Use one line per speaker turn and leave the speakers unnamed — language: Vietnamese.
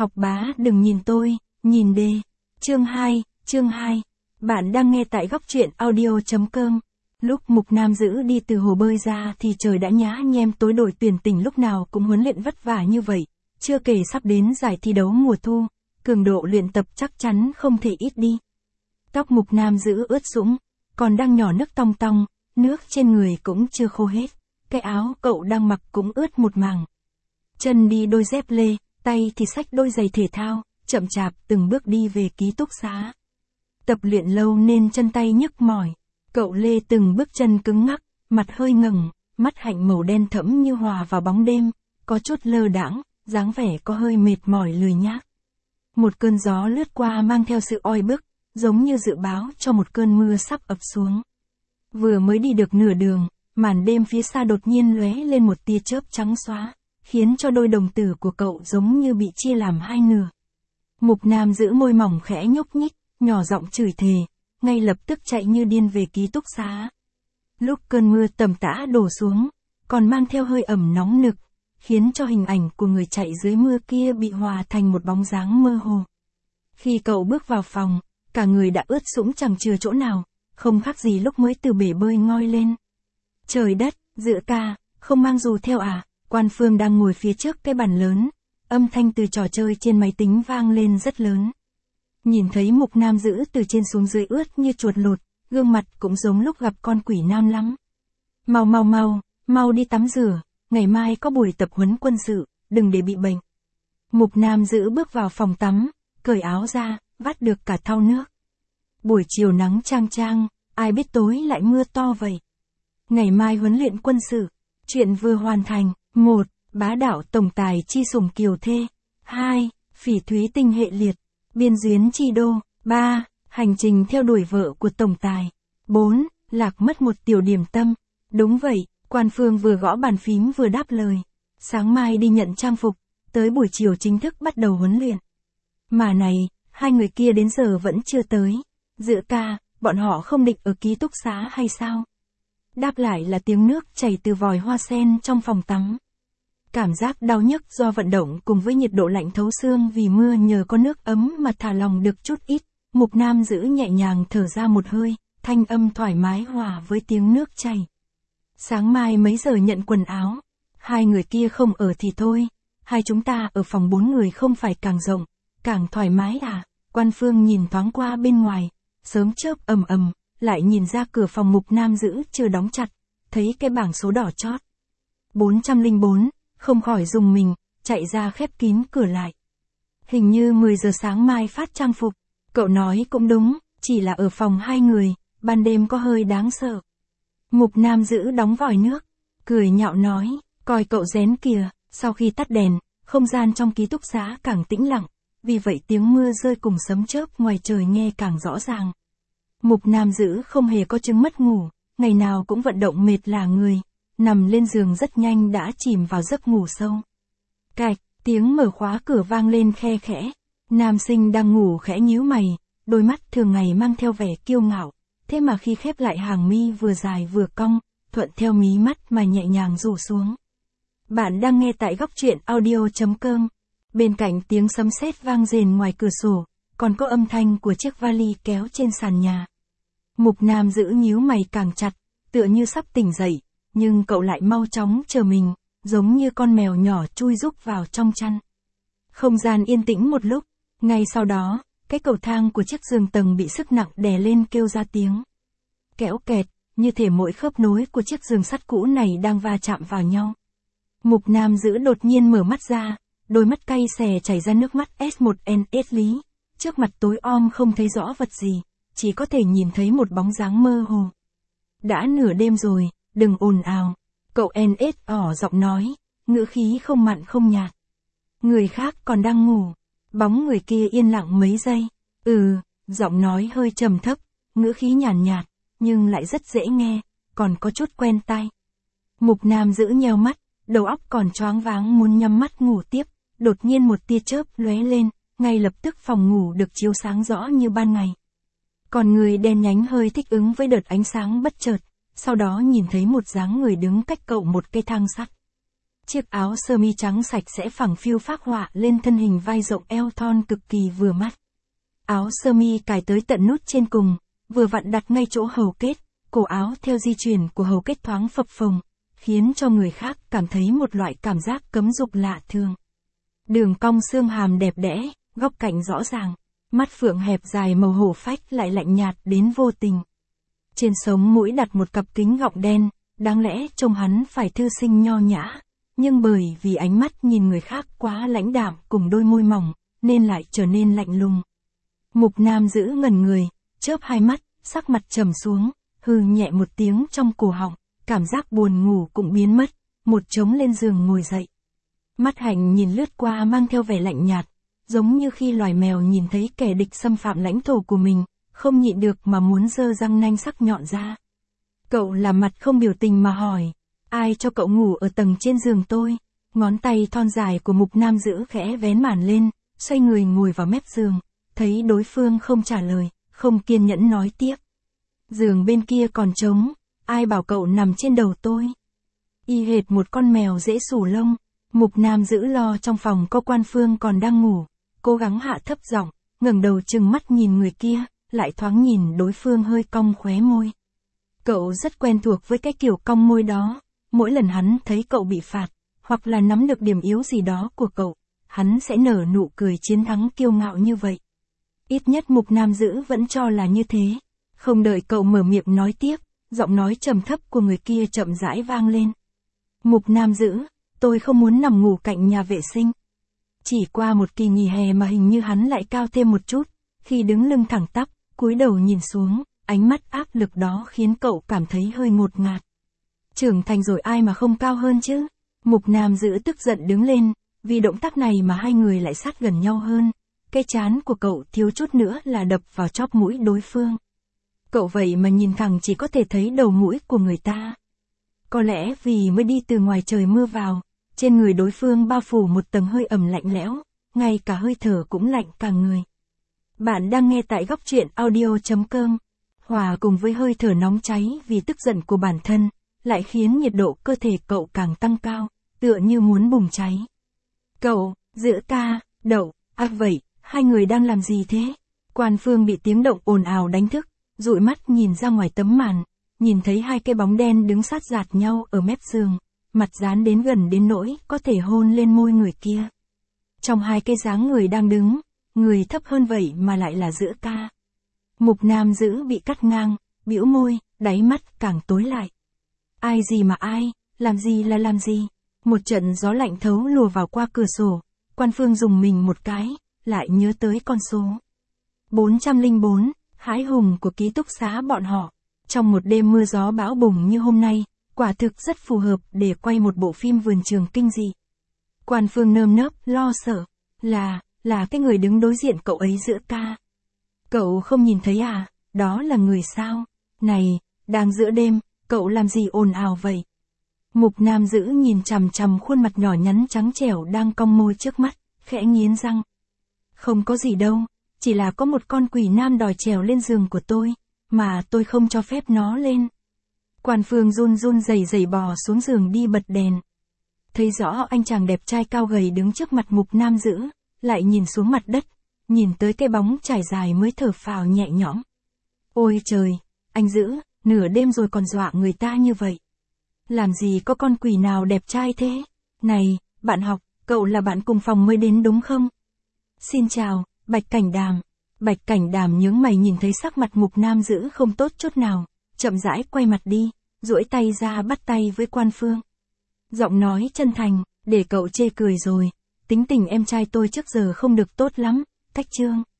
Học bá đừng nhìn tôi, nhìn đề. Chương 2. Bạn đang nghe tại góc truyện audio.com. Lúc Mục Nam Dữ đi từ hồ bơi ra thì trời đã nhá nhem tối, đội tuyển tỉnh lúc nào cũng huấn luyện vất vả như vậy. Chưa kể sắp đến giải thi đấu mùa thu, cường độ luyện tập chắc chắn không thể ít đi. Tóc Mục Nam Dữ ướt sũng, còn đang nhỏ nước tong tong, nước trên người cũng chưa khô hết. Cái áo cậu đang mặc cũng ướt một mảng. Chân đi đôi dép lê, tay thì xách đôi giày thể thao, chậm chạp từng bước đi về ký túc xá. Tập luyện lâu nên chân tay nhức mỏi. Cậu lê từng bước chân cứng ngắc, mặt hơi ngẩng, mắt hạnh màu đen thẫm như hòa vào bóng đêm, có chút lơ đãng, dáng vẻ có hơi mệt mỏi lười nhác. Một cơn gió lướt qua mang theo sự oi bức, giống như dự báo cho một cơn mưa sắp ập xuống. Vừa mới đi được nửa đường, màn đêm phía xa đột nhiên lóe lên một tia chớp trắng xóa, khiến cho đôi đồng tử của cậu giống như bị chia làm hai nửa. Mục Nam Giữ môi mỏng khẽ nhúc nhích, nhỏ giọng chửi thề, ngay lập tức chạy như điên về ký túc xá. Lúc cơn mưa tầm tã đổ xuống, còn mang theo hơi ẩm nóng nực, khiến cho hình ảnh của người chạy dưới mưa kia bị hòa thành một bóng dáng mơ hồ. Khi cậu bước vào phòng, cả người đã ướt sũng chẳng chừa chỗ nào, không khác gì lúc mới từ bể bơi ngoi lên. Trời đất, Dự ca, không mang dù theo à? Quan Phương đang ngồi phía trước cái bàn lớn, âm thanh từ trò chơi trên máy tính vang lên rất lớn. Nhìn thấy Mục Nam Dữ từ trên xuống dưới ướt như chuột lột, gương mặt cũng giống lúc gặp con quỷ nam lắm. Mau đi tắm rửa, ngày mai có buổi tập huấn quân sự, đừng để bị bệnh. Mục Nam Dữ bước vào phòng tắm, cởi áo ra, vắt được cả thau nước. Buổi chiều nắng chang chang, ai biết tối lại mưa to vậy. Ngày mai huấn luyện quân sự, chuyện vừa hoàn thành. 1. Bá đạo tổng tài chi sủng kiều thê. 2. Phỉ thúy tinh hệ liệt, biên duyến chi đô. 3. Hành trình theo đuổi vợ của tổng tài. 4. Lạc mất một tiểu điểm tâm. Đúng vậy, Quan Phương vừa gõ bàn phím vừa đáp lời. Sáng mai đi nhận trang phục, tới buổi chiều chính thức bắt đầu huấn luyện. Mà này, hai người kia đến giờ vẫn chưa tới. Dự ca, bọn họ không định ở ký túc xá hay sao? Đáp lại là tiếng nước chảy từ vòi hoa sen trong phòng tắm. Cảm giác đau nhức do vận động cùng với nhiệt độ lạnh thấu xương vì mưa nhờ có nước ấm mà thả lòng được chút ít. Mục Nam Giữ nhẹ nhàng thở ra một hơi, thanh âm thoải mái hòa với tiếng nước chảy. Sáng mai mấy giờ nhận quần áo? Hai người kia không ở thì thôi, hai chúng ta ở phòng 4 người không phải càng rộng, càng thoải mái à? Quan Phương nhìn thoáng qua bên ngoài, sớm chớp ầm ầm, lại nhìn ra cửa phòng Mục Nam Giữ chưa đóng chặt, thấy cái bảng số đỏ chót 404, không khỏi rùng mình, chạy ra khép kín cửa lại. Hình như 10 giờ sáng mai phát trang phục. Cậu nói cũng đúng, chỉ là ở phòng hai người, ban đêm có hơi đáng sợ. Mục Nam Giữ đóng vòi nước, cười nhạo nói, coi cậu rén kìa. Sau khi tắt đèn, không gian trong ký túc xá càng tĩnh lặng, vì vậy tiếng mưa rơi cùng sấm chớp ngoài trời nghe càng rõ ràng. Mục Nam Giữ không hề có chứng mất ngủ, ngày nào cũng vận động mệt lả người, nằm lên giường rất nhanh đã chìm vào giấc ngủ sâu. Cạch, tiếng mở khóa cửa vang lên khe khẽ, nam sinh đang ngủ khẽ nhíu mày, đôi mắt thường ngày mang theo vẻ kiêu ngạo, thế mà khi khép lại hàng mi vừa dài vừa cong, thuận theo mí mắt mà nhẹ nhàng rủ xuống. Bạn đang nghe tại góc truyện audio.com. Bên cạnh tiếng sấm sét vang rền ngoài cửa sổ, còn có âm thanh của chiếc vali kéo trên sàn nhà. Mục Nam Giữ nhíu mày càng chặt, tựa như sắp tỉnh dậy, nhưng cậu lại mau chóng chờ mình, giống như con mèo nhỏ chui rúc vào trong chăn. Không gian yên tĩnh một lúc, ngay sau đó, cái cầu thang của chiếc giường tầng bị sức nặng đè lên kêu ra tiếng kéo kẹt, như thể mỗi khớp nối của chiếc giường sắt cũ này đang va chạm vào nhau. Mục Nam Giữ đột nhiên mở mắt ra, đôi mắt cay xè chảy ra nước mắt. S1NS lý, trước mặt tối om không thấy rõ vật gì, chỉ có thể nhìn thấy một bóng dáng mơ hồ. Đã nửa đêm rồi, đừng ồn ào. Cậu NS ỏ giọng nói, ngữ khí không mặn không nhạt. Người khác còn đang ngủ. Bóng người kia yên lặng mấy giây. Giọng nói hơi trầm thấp, ngữ khí nhàn nhạt, nhưng lại rất dễ nghe, còn có chút quen tai. Mục Nam Giữ nheo mắt, đầu óc còn choáng váng muốn nhắm mắt ngủ tiếp, đột nhiên một tia chớp lóe lên, ngay lập tức phòng ngủ được chiếu sáng rõ như ban ngày. Còn người đen nhánh hơi thích ứng với đợt ánh sáng bất chợt, sau đó nhìn thấy một dáng người đứng cách cậu một cây thang sắt. Chiếc áo sơ mi trắng sạch sẽ phẳng phiu phác họa lên thân hình vai rộng eo thon cực kỳ vừa mắt. Áo sơ mi cài tới tận nút trên cùng, vừa vặn đặt ngay chỗ hầu kết, cổ áo theo di chuyển của hầu kết thoáng phập phồng, khiến cho người khác cảm thấy một loại cảm giác cấm dục lạ thường. Đường cong xương hàm đẹp đẽ, góc cạnh rõ ràng, mắt phượng hẹp dài màu hổ phách lại lạnh nhạt đến vô tình. Trên sống mũi đặt một cặp kính gọng đen, đáng lẽ trông hắn phải thư sinh nho nhã, nhưng bởi vì ánh mắt nhìn người khác quá lãnh đạm cùng đôi môi mỏng, nên lại trở nên lạnh lùng. Mục Nam giữ ngẩn người, chớp hai mắt, sắc mặt trầm xuống, hừ nhẹ một tiếng trong cổ họng, cảm giác buồn ngủ cũng biến mất, một trống lên giường ngồi dậy. Mắt Hạnh nhìn lướt qua mang theo vẻ lạnh nhạt, giống như khi loài mèo nhìn thấy kẻ địch xâm phạm lãnh thổ của mình, không nhịn được mà muốn giơ răng nanh sắc nhọn ra. Cậu làm mặt không biểu tình mà hỏi, ai cho cậu ngủ ở tầng trên giường tôi? Ngón tay thon dài của Mục Nam giữ khẽ vén màn lên, xoay người ngồi vào mép giường, thấy đối phương không trả lời, không kiên nhẫn nói tiếp. Giường bên kia còn trống, ai bảo cậu nằm trên đầu tôi? Y hệt một con mèo dễ xù lông. Mục Nam giữ lo trong phòng có Quan Phương còn đang ngủ, cố gắng hạ thấp giọng, ngẩng đầu trừng mắt nhìn người kia, lại thoáng nhìn đối phương hơi cong khóe môi. Cậu rất quen thuộc với cái kiểu cong môi đó, mỗi lần hắn thấy cậu bị phạt, hoặc là nắm được điểm yếu gì đó của cậu, hắn sẽ nở nụ cười chiến thắng kiêu ngạo như vậy. Ít nhất Mục Nam giữ vẫn cho là như thế. Không đợi cậu mở miệng nói tiếp, giọng nói trầm thấp của người kia chậm rãi vang lên. Mục Nam giữ, tôi không muốn nằm ngủ cạnh nhà vệ sinh. Chỉ qua một kỳ nghỉ hè mà hình như hắn lại cao thêm một chút, khi đứng lưng thẳng tắp, cúi đầu nhìn xuống, ánh mắt áp lực đó khiến cậu cảm thấy hơi ngột ngạt. Trưởng thành rồi ai mà không cao hơn chứ? Mục Nam giữ tức giận đứng lên, vì động tác này mà hai người lại sát gần nhau hơn. Cái trán của cậu thiếu chút nữa là đập vào chóp mũi đối phương. Cậu vậy mà nhìn thẳng chỉ có thể thấy đầu mũi của người ta. Có lẽ vì mới đi từ ngoài trời mưa vào, trên người đối phương bao phủ một tầng hơi ẩm lạnh lẽo, ngay cả hơi thở cũng lạnh cả người. Bạn đang nghe tại Góc Truyện Audio.com. Hòa cùng với hơi thở nóng cháy vì tức giận của bản thân, lại khiến nhiệt độ cơ thể cậu càng tăng cao, tựa như muốn bùng cháy. Cậu, Giữ ca, Đậu, vậy, hai người đang làm gì thế? Quan Phương bị tiếng động ồn ào đánh thức, dụi mắt nhìn ra ngoài tấm màn, nhìn thấy hai cái bóng đen đứng sát giạt nhau ở mép giường, mặt dán đến gần đến nỗi có thể hôn lên môi người kia. Trong hai cái dáng người đang đứng, người thấp hơn vậy mà lại là Giữ ca. Mục Nam giữ bị cắt ngang, bĩu môi, đáy mắt càng tối lại. Ai gì mà ai, làm gì là làm gì? Một trận gió lạnh thấu lùa vào qua cửa sổ, Quan Phương dùng mình một cái, lại nhớ tới con số 404, hãi hùng của ký túc xá bọn họ. Trong một đêm mưa gió bão bùng như hôm nay, quả thực rất phù hợp để quay một bộ phim vườn trường kinh dị. Quan Phương nơm nớp, lo sợ, là cái người đứng đối diện cậu ấy Giữ ca. Cậu không nhìn thấy à, đó là người sao? Này, đang giữa đêm, cậu làm gì ồn ào vậy? Mục Nam giữ nhìn chằm chằm khuôn mặt nhỏ nhắn trắng trẻo đang cong môi trước mắt, khẽ nghiến răng. Không có gì đâu, chỉ là có một con quỷ nam đòi trèo lên giường của tôi, mà tôi không cho phép nó lên. Quan Phương run run rẩy rẩy bò xuống giường đi bật đèn. Thấy rõ anh chàng đẹp trai cao gầy đứng trước mặt Mục Nam giữ, lại nhìn xuống mặt đất, nhìn tới cái bóng trải dài mới thở phào nhẹ nhõm. Ôi trời, anh Giữ, nửa đêm rồi còn dọa người ta như vậy. Làm gì có con quỷ nào đẹp trai thế? Này, bạn học, cậu là bạn cùng phòng mới đến đúng không? Xin chào, Bạch Cảnh Đàm. Bạch Cảnh Đàm nhướng mày nhìn thấy sắc mặt Mục Nam Giữ không tốt chút nào, chậm rãi quay mặt đi, duỗi tay ra bắt tay với Quan Phương. Giọng nói chân thành, để cậu chê cười rồi, tính tình em trai tôi trước giờ không được tốt lắm, cách chương.